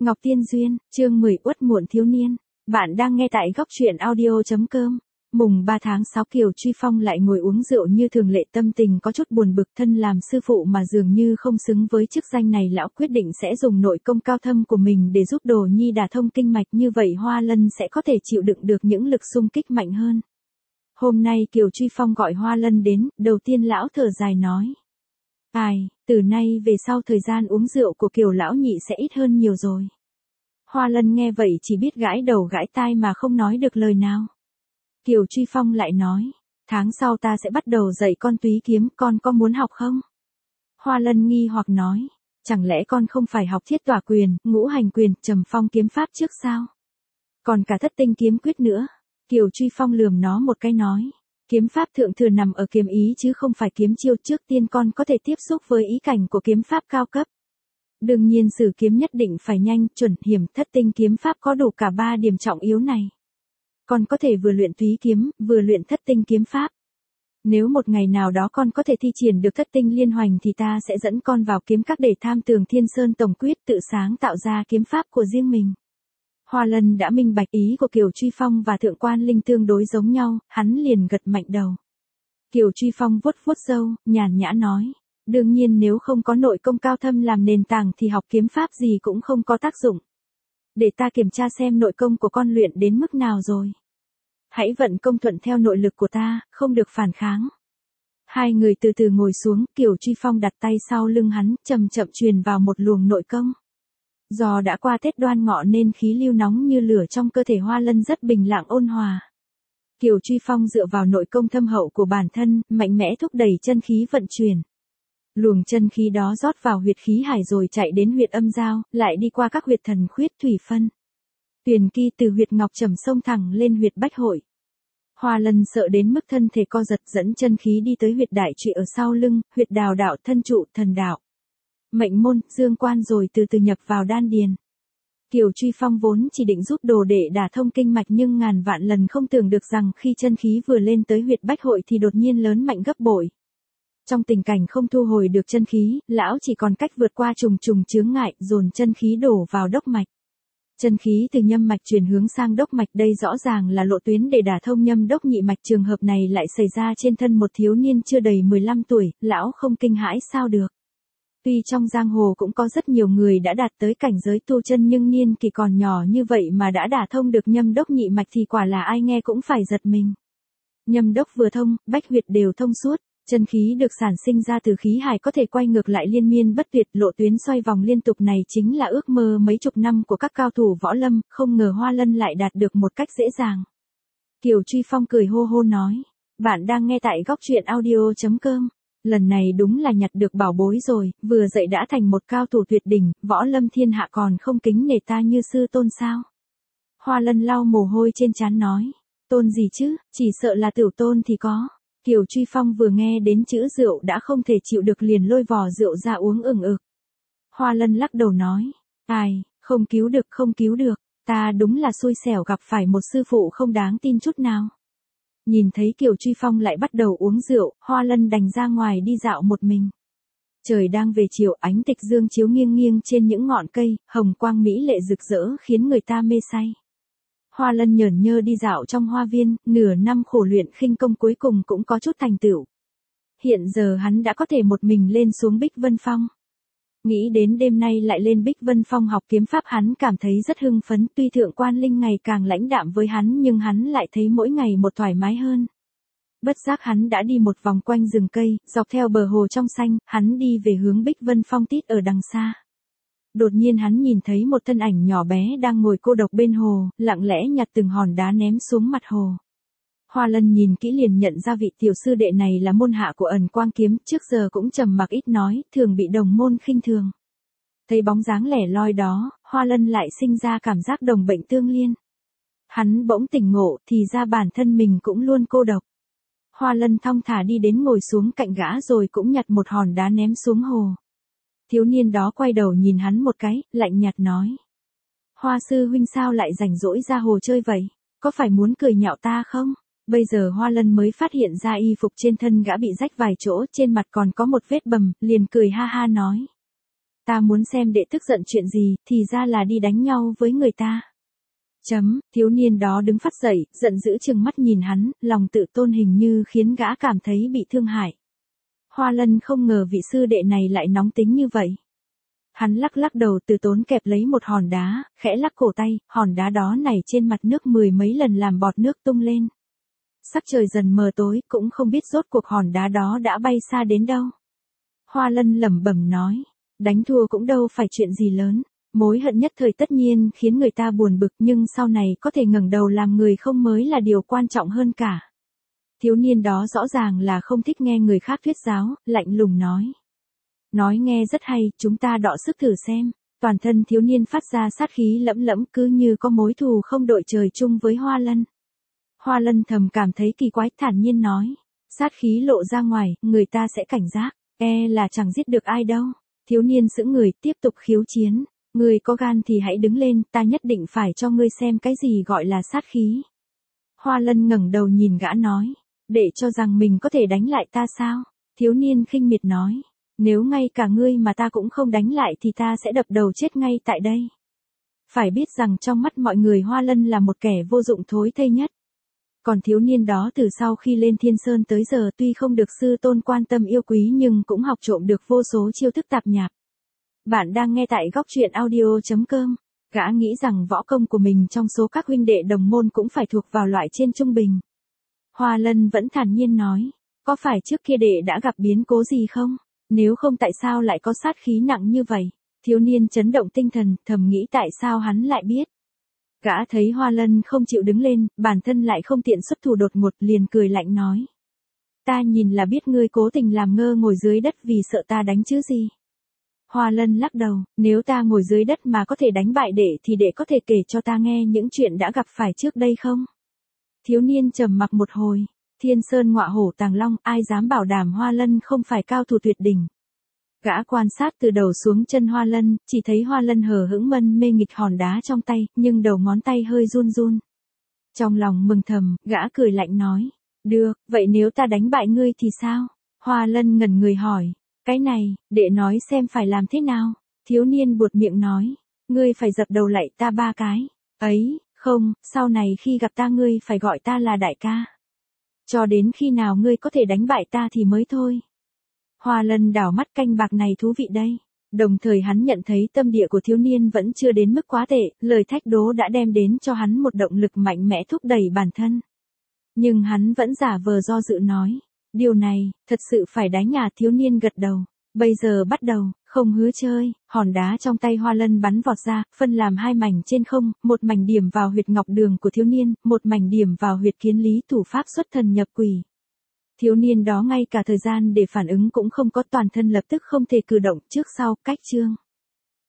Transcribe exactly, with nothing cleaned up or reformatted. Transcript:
Ngọc Tiên Duyên, chương mười Uất muộn thiếu niên. Bạn đang nghe tại góc truyện audio chấm com. Mùng ba tháng sáu Kiều Truy Phong lại ngồi uống rượu như thường lệ, tâm tình có chút buồn bực, thân làm sư phụ mà dường như không xứng với chức danh này. Lão quyết định sẽ dùng nội công cao thâm của mình để giúp Đồ Nhi đả thông kinh mạch, như vậy Hoa Lân sẽ có thể chịu đựng được những lực xung kích mạnh hơn. Hôm nay Kiều Truy Phong gọi Hoa Lân đến, đầu tiên lão thở dài nói. Ai, từ nay về sau thời gian uống rượu của Kiều lão nhị sẽ ít hơn nhiều rồi. Hoa Lân nghe vậy chỉ biết gãi đầu gãi tai mà không nói được lời nào. Kiều Truy Phong lại nói, tháng sau ta sẽ bắt đầu dạy con túy kiếm, con có muốn học không? Hoa Lân nghi hoặc nói, chẳng lẽ con không phải học thiết tỏa quyền, ngũ hành quyền, trầm phong kiếm pháp trước sao? Còn cả thất tinh kiếm quyết nữa. Kiều Truy Phong lườm nó một cái nói, kiếm pháp thượng thừa nằm ở kiếm ý chứ không phải kiếm chiêu, trước tiên con có thể tiếp xúc với ý cảnh của kiếm pháp cao cấp. Đương nhiên sử kiếm nhất định phải nhanh, chuẩn, hiểm, thất tinh kiếm pháp có đủ cả ba điểm trọng yếu này. Con có thể vừa luyện túy kiếm, vừa luyện thất tinh kiếm pháp. Nếu một ngày nào đó con có thể thi triển được thất tinh liên hoành thì ta sẽ dẫn con vào kiếm các để tham tường Thiên Sơn Tổng Quyết, tự sáng tạo ra kiếm pháp của riêng mình. Hoa Lân đã minh bạch ý của Kiều Truy Phong và Thượng Quan Linh tương đối giống nhau, hắn liền gật mạnh đầu. Kiều Truy Phong vuốt vuốt râu, nhàn nhã nói, đương nhiên nếu không có nội công cao thâm làm nền tảng thì học kiếm pháp gì cũng không có tác dụng. Để ta kiểm tra xem nội công của con luyện đến mức nào rồi. Hãy vận công thuận theo nội lực của ta, không được phản kháng. Hai người từ từ ngồi xuống, Kiều Truy Phong đặt tay sau lưng hắn, chậm chậm truyền vào một luồng nội công. Do đã qua Tết Đoan Ngọ nên khí lưu nóng như lửa trong cơ thể Hoa Lân rất bình lặng ôn hòa. Kiều Truy Phong dựa vào nội công thâm hậu của bản thân, mạnh mẽ thúc đẩy chân khí vận chuyển. Luồng chân khí đó rót vào huyệt khí hải rồi chạy đến huyệt âm giao, lại đi qua các huyệt thần khuyết thủy phân. Tuyền kỳ từ huyệt ngọc trầm xông thẳng lên huyệt bách hội. Hoa Lân sợ đến mức thân thể co giật, dẫn chân khí đi tới huyệt đại trụy ở sau lưng, huyệt đào đạo, thân trụ, thần đạo. Mệnh môn, dương quan rồi từ từ nhập vào đan điền. Kiều Truy Phong vốn chỉ định giúp đồ đệ đả thông kinh mạch, nhưng ngàn vạn lần không tưởng được rằng khi chân khí vừa lên tới huyệt bách hội thì đột nhiên lớn mạnh gấp bội. Trong tình cảnh không thu hồi được chân khí, lão chỉ còn cách vượt qua trùng trùng chướng ngại, dồn chân khí đổ vào đốc mạch. Chân khí từ nhâm mạch chuyển hướng sang đốc mạch, đây rõ ràng là lộ tuyến để đả thông nhâm đốc nhị mạch. Trường hợp này lại xảy ra trên thân một thiếu niên chưa đầy mười lăm tuổi, lão không kinh hãi sao được. Tuy trong giang hồ cũng có rất nhiều người đã đạt tới cảnh giới tu chân, nhưng niên kỳ còn nhỏ như vậy mà đã đả thông được nhâm đốc nhị mạch thì quả là ai nghe cũng phải giật mình. Nhâm đốc vừa thông, bách huyệt đều thông suốt, chân khí được sản sinh ra từ khí hải có thể quay ngược lại liên miên bất tuyệt, lộ tuyến xoay vòng liên tục này chính là ước mơ mấy chục năm của các cao thủ võ lâm, không ngờ Hoa Lân lại đạt được một cách dễ dàng. Kiều Truy Phong cười hô hô nói, bạn đang nghe tại góc truyện audio chấm com. Lần này đúng là nhặt được bảo bối rồi, vừa dậy đã thành một cao thủ tuyệt đỉnh, võ lâm thiên hạ còn không kính nể ta như sư tôn sao? Hoa Lân lau mồ hôi trên trán nói, tôn gì chứ, chỉ sợ là tiểu tôn thì có. Kiều Truy Phong vừa nghe đến chữ rượu đã không thể chịu được, liền lôi vò rượu ra uống ừng ực. Hoa Lân lắc đầu nói, ai, không cứu được không cứu được, ta đúng là xui xẻo gặp phải một sư phụ không đáng tin chút nào. Nhìn thấy Kiều Truy Phong lại bắt đầu uống rượu, Hoa Lân đành ra ngoài đi dạo một mình. Trời đang về chiều, ánh tịch dương chiếu nghiêng nghiêng trên những ngọn cây, hồng quang mỹ lệ rực rỡ khiến người ta mê say. Hoa Lân nhởn nhơ đi dạo trong hoa viên, nửa năm khổ luyện khinh công cuối cùng cũng có chút thành tựu. Hiện giờ hắn đã có thể một mình lên xuống Bích Vân Phong. Nghĩ đến đêm nay lại lên Bích Vân Phong học kiếm pháp, hắn cảm thấy rất hưng phấn. Tuy Thượng Quan Linh ngày càng lãnh đạm với hắn nhưng hắn lại thấy mỗi ngày một thoải mái hơn. Bất giác hắn đã đi một vòng quanh rừng cây, dọc theo bờ hồ trong xanh, hắn đi về hướng Bích Vân Phong tít ở đằng xa. Đột nhiên hắn nhìn thấy một thân ảnh nhỏ bé đang ngồi cô độc bên hồ, lặng lẽ nhặt từng hòn đá ném xuống mặt hồ. Hoa Lân nhìn kỹ liền nhận ra vị tiểu sư đệ này là môn hạ của Ẩn Quang Kiếm, trước giờ cũng trầm mặc ít nói, thường bị đồng môn khinh thường. Thấy bóng dáng lẻ loi đó, Hoa Lân lại sinh ra cảm giác đồng bệnh tương liên. Hắn bỗng tỉnh ngộ, thì ra bản thân mình cũng luôn cô độc. Hoa Lân thong thả đi đến ngồi xuống cạnh gã rồi cũng nhặt một hòn đá ném xuống hồ. Thiếu niên đó quay đầu nhìn hắn một cái, lạnh nhạt nói. Hoa sư huynh sao lại rảnh rỗi ra hồ chơi vậy? Có phải muốn cười nhạo ta không? Bây giờ Hoa Lân mới phát hiện ra y phục trên thân gã bị rách vài chỗ, trên mặt còn có một vết bầm, liền cười ha ha nói. Ta muốn xem đệ tức giận chuyện gì, thì ra là đi đánh nhau với người ta. Chấm, thiếu niên đó đứng phắt dậy, giận dữ trừng mắt nhìn hắn, lòng tự tôn hình như khiến gã cảm thấy bị thương hại. Hoa Lân không ngờ vị sư đệ này lại nóng tính như vậy. Hắn lắc lắc đầu từ tốn kẹp lấy một hòn đá, khẽ lắc cổ tay, hòn đá đó nảy trên mặt nước mười mấy lần làm bọt nước tung lên. Sắc trời dần mờ tối, cũng không biết rốt cuộc hòn đá đó đã bay xa đến đâu. Hoa Lân lẩm bẩm nói, đánh thua cũng đâu phải chuyện gì lớn, mối hận nhất thời tất nhiên khiến người ta buồn bực, nhưng sau này có thể ngẩng đầu làm người không mới là điều quan trọng hơn cả. Thiếu niên đó rõ ràng là không thích nghe người khác thuyết giáo, lạnh lùng nói. Nói nghe rất hay, chúng ta đọ sức thử xem. Toàn thân thiếu niên phát ra sát khí lẫm lẫm, cứ như có mối thù không đội trời chung với Hoa Lân. Hoa Lân thầm cảm thấy kỳ quái, thản nhiên nói. Sát khí lộ ra ngoài, người ta sẽ cảnh giác, e là chẳng giết được ai đâu. Thiếu niên sững người, tiếp tục khiếu chiến. Ngươi có gan thì hãy đứng lên, ta nhất định phải cho ngươi xem cái gì gọi là sát khí. Hoa Lân ngẩng đầu nhìn gã nói. Để cho rằng mình có thể đánh lại ta sao? Thiếu niên khinh miệt nói. Nếu ngay cả ngươi mà ta cũng không đánh lại thì ta sẽ đập đầu chết ngay tại đây. Phải biết rằng trong mắt mọi người Hoa Lân là một kẻ vô dụng thối thây nhất. Còn thiếu niên đó từ sau khi lên Thiên Sơn tới giờ tuy không được sư tôn quan tâm yêu quý nhưng cũng học trộm được vô số chiêu thức tạp nhạp. Bạn đang nghe tại góc truyện audio chấm com. Gã nghĩ rằng võ công của mình trong số các huynh đệ đồng môn cũng phải thuộc vào loại trên trung bình. Hoa Lân vẫn thản nhiên nói, có phải trước kia đệ đã gặp biến cố gì không? Nếu không tại sao lại có sát khí nặng như vậy? Thiếu niên chấn động tinh thần, thầm nghĩ tại sao hắn lại biết. Gã thấy Hoa Lân không chịu đứng lên, bản thân lại không tiện xuất thủ đột ngột, liền cười lạnh nói. Ta nhìn là biết ngươi cố tình làm ngơ ngồi dưới đất vì sợ ta đánh chứ gì. Hoa Lân lắc đầu, nếu ta ngồi dưới đất mà có thể đánh bại đệ thì đệ có thể kể cho ta nghe những chuyện đã gặp phải trước đây không? Thiếu niên trầm mặc một hồi. Thiên Sơn ngọa hổ tàng long, ai dám bảo đảm Hoa Lân không phải cao thủ tuyệt đỉnh. Gã quan sát từ đầu xuống chân Hoa Lân, chỉ thấy Hoa Lân hờ hững mân mê nghịch hòn đá trong tay, nhưng đầu ngón tay hơi run run. Trong lòng mừng thầm, gã cười lạnh nói. Được, vậy nếu ta đánh bại ngươi thì sao? Hoa Lân ngẩn người hỏi. Cái này, đệ nói xem phải làm thế nào? Thiếu niên buột miệng nói. Ngươi phải dập đầu lạy ta ba cái. Ấy, không, sau này khi gặp ta ngươi phải gọi ta là đại ca. Cho đến khi nào ngươi có thể đánh bại ta thì mới thôi. Hoa Lân đảo mắt canh bạc này thú vị đây. Đồng thời hắn nhận thấy tâm địa của thiếu niên vẫn chưa đến mức quá tệ, lời thách đố đã đem đến cho hắn một động lực mạnh mẽ thúc đẩy bản thân. Nhưng hắn vẫn giả vờ do dự nói. Điều này, thật sự phải đánh à? Thiếu niên gật đầu. Bây giờ bắt đầu, không hứa chơi. Hòn đá trong tay Hoa Lân bắn vọt ra, phân làm hai mảnh trên không, một mảnh điểm vào huyệt ngọc đường của thiếu niên, một mảnh điểm vào huyệt kiến lý thủ pháp xuất thần nhập quỷ. Thiếu niên đó ngay cả thời gian để phản ứng cũng không có, toàn thân lập tức không thể cử động, trước sau cách trương.